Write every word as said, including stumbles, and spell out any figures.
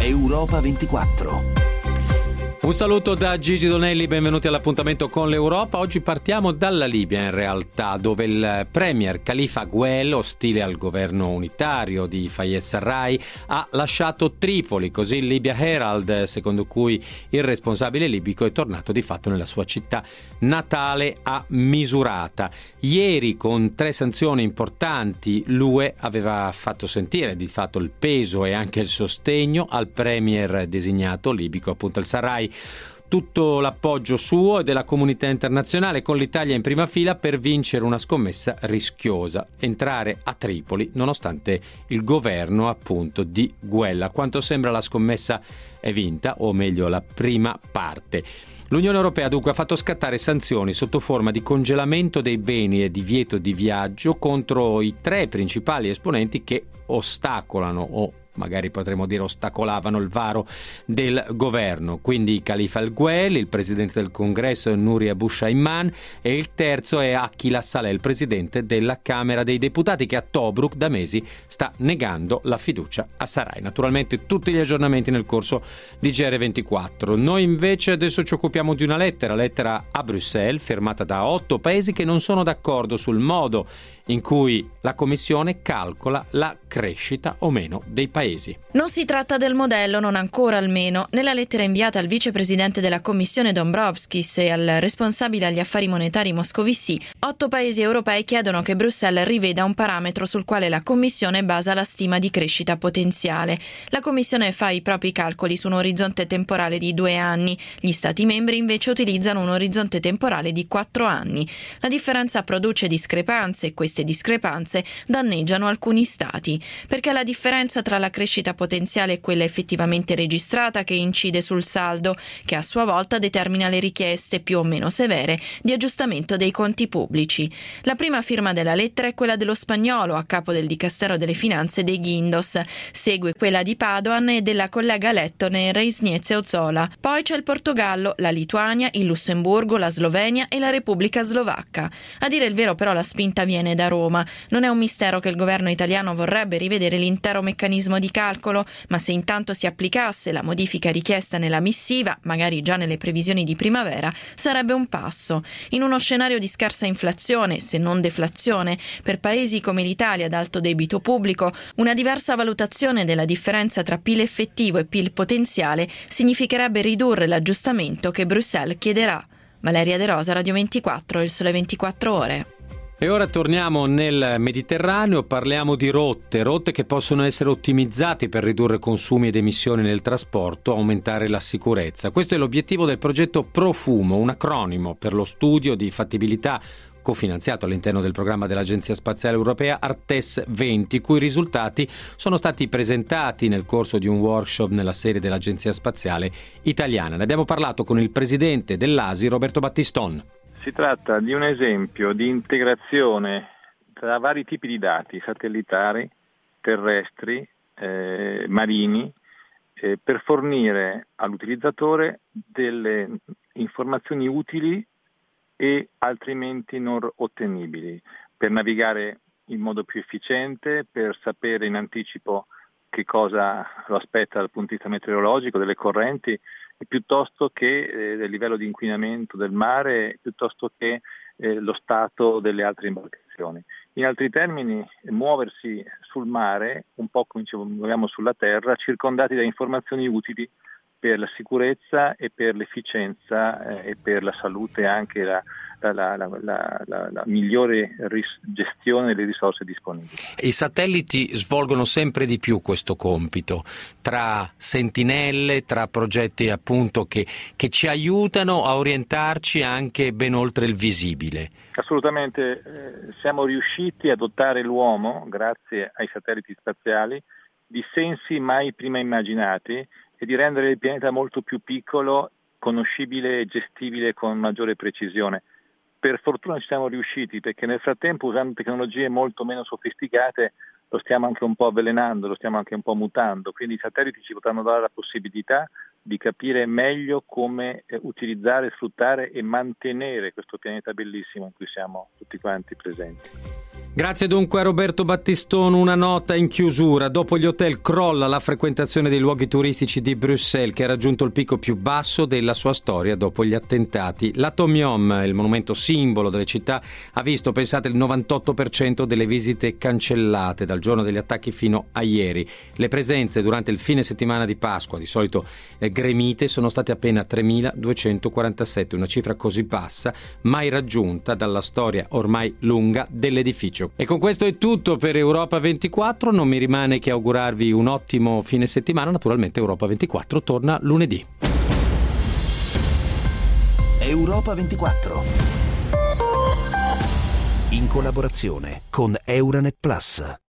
Europa ventiquattro. Un saluto da Gigi Donelli, benvenuti all'appuntamento con l'Europa. Oggi partiamo dalla Libia in realtà, dove il premier Khalifa Guel, ostile al governo unitario di Fayez Sarraj, ha lasciato Tripoli, così il Libya Herald, secondo cui il responsabile libico è tornato di fatto nella sua città natale a Misurata. Ieri, con tre sanzioni importanti, l'U E aveva fatto sentire di fatto il peso e anche il sostegno al premier designato libico, appunto il Sarraj. Tutto l'appoggio suo e della comunità internazionale, con l'Italia in prima fila per vincere una scommessa rischiosa: entrare a Tripoli nonostante il governo appunto di Guel. A quanto sembra la scommessa è vinta, o meglio la prima parte. L'Unione Europea dunque ha fatto scattare sanzioni sotto forma di congelamento dei beni e divieto di viaggio contro i tre principali esponenti che ostacolano o magari potremmo dire ostacolavano il varo del governo, quindi Khalifa Guel, il presidente del congresso Nouri Abu Shayman, e il terzo è Akila Saleh, il presidente della Camera dei Deputati, che a Tobruk da mesi sta negando la fiducia a Sarraj. Naturalmente tutti gli aggiornamenti nel corso di G R ventiquattro. Noi invece adesso ci occupiamo di una lettera, lettera a Bruxelles, firmata da otto paesi che non sono d'accordo sul modo in cui la Commissione calcola la crescita o meno dei paesi. Non si tratta del modello, non ancora almeno. Nella lettera inviata al vicepresidente della Commissione Dombrovskis e al responsabile agli affari monetari Moscovici, otto paesi europei chiedono che Bruxelles riveda un parametro sul quale la Commissione basa la stima di crescita potenziale. La Commissione fa i propri calcoli su un orizzonte temporale di due anni. Gli Stati membri invece utilizzano un orizzonte temporale di quattro anni. La differenza produce discrepanze e queste discrepanze danneggiano alcuni Stati, perché la differenza tra la crescita potenziale e quella effettivamente registrata che incide sul saldo, che a sua volta determina le richieste più o meno severe di aggiustamento dei conti pubblici. La prima firma della lettera è quella dello spagnolo a capo del Dicastero delle Finanze dei Guindos, segue quella di Padoan e della collega lettone Reisniece Ozola. Poi c'è il Portogallo, la Lituania, il Lussemburgo, la Slovenia e la Repubblica Slovacca. A dire il vero però la spinta viene da Roma. Non è un mistero che il governo italiano vorrebbe rivedere l'intero meccanismo di calcolo, ma se intanto si applicasse la modifica richiesta nella missiva, magari già nelle previsioni di primavera, sarebbe un passo. In uno scenario di scarsa inflazione, se non deflazione, per paesi come l'Italia ad alto debito pubblico, una diversa valutazione della differenza tra P I L effettivo e P I L potenziale significherebbe ridurre l'aggiustamento che Bruxelles chiederà. Valeria De Rosa, Radio ventiquattro, Il Sole ventiquattro Ore. E ora torniamo nel Mediterraneo, parliamo di rotte, rotte che possono essere ottimizzate per ridurre consumi ed emissioni nel trasporto, aumentare la sicurezza. Questo è l'obiettivo del progetto Profumo, un acronimo per lo studio di fattibilità cofinanziato all'interno del programma dell'Agenzia Spaziale Europea Artes venti, i cui risultati sono stati presentati nel corso di un workshop nella sede dell'Agenzia Spaziale Italiana. Ne abbiamo parlato con il presidente dell'A S I, Roberto Battiston. Si tratta di un esempio di integrazione tra vari tipi di dati satellitari, terrestri, eh, marini, eh, per fornire all'utilizzatore delle informazioni utili e altrimenti non ottenibili, per navigare in modo più efficiente, per sapere in anticipo che cosa lo aspetta dal punto di vista meteorologico, delle correnti, piuttosto che eh, del livello di inquinamento del mare, piuttosto che eh, lo stato delle altre imbarcazioni. In altri termini, muoversi sul mare, un po' come ci muoviamo sulla terra, circondati da informazioni utili per la sicurezza e per l'efficienza eh, e per la salute, anche la, la, la, la, la, la, la migliore ris- gestione delle risorse disponibili. I satelliti svolgono sempre di più questo compito, tra sentinelle, tra progetti appunto che, che ci aiutano a orientarci anche ben oltre il visibile. Assolutamente, eh, siamo riusciti a dotare l'uomo, grazie ai satelliti spaziali, di sensi mai prima immaginati e di rendere il pianeta molto più piccolo, conoscibile e gestibile con maggiore precisione. Per fortuna ci siamo riusciti, perché nel frattempo, usando tecnologie molto meno sofisticate, lo stiamo anche un po' avvelenando, lo stiamo anche un po' mutando, quindi i satelliti ci potranno dare la possibilità di capire meglio come eh, utilizzare, sfruttare e mantenere questo pianeta bellissimo in cui siamo tutti quanti presenti. Grazie dunque a Roberto Battistone. Una nota in chiusura: dopo gli hotel crolla la frequentazione dei luoghi turistici di Bruxelles, che ha raggiunto il picco più basso della sua storia dopo gli attentati. L'Atomium, il monumento simbolo delle città, ha visto, pensate, il novantotto per cento delle visite cancellate dal giorno degli attacchi fino a ieri. Le presenze durante il fine settimana di Pasqua, di solito eh, gremite, sono state appena tremiladuecentoquarantasette, una cifra così bassa mai raggiunta dalla storia ormai lunga dell'edificio. E con questo è tutto per Europa ventiquattro, non mi rimane che augurarvi un ottimo fine settimana. Naturalmente Europa ventiquattro torna lunedì. Europa ventiquattro, in collaborazione con Euranet Plus.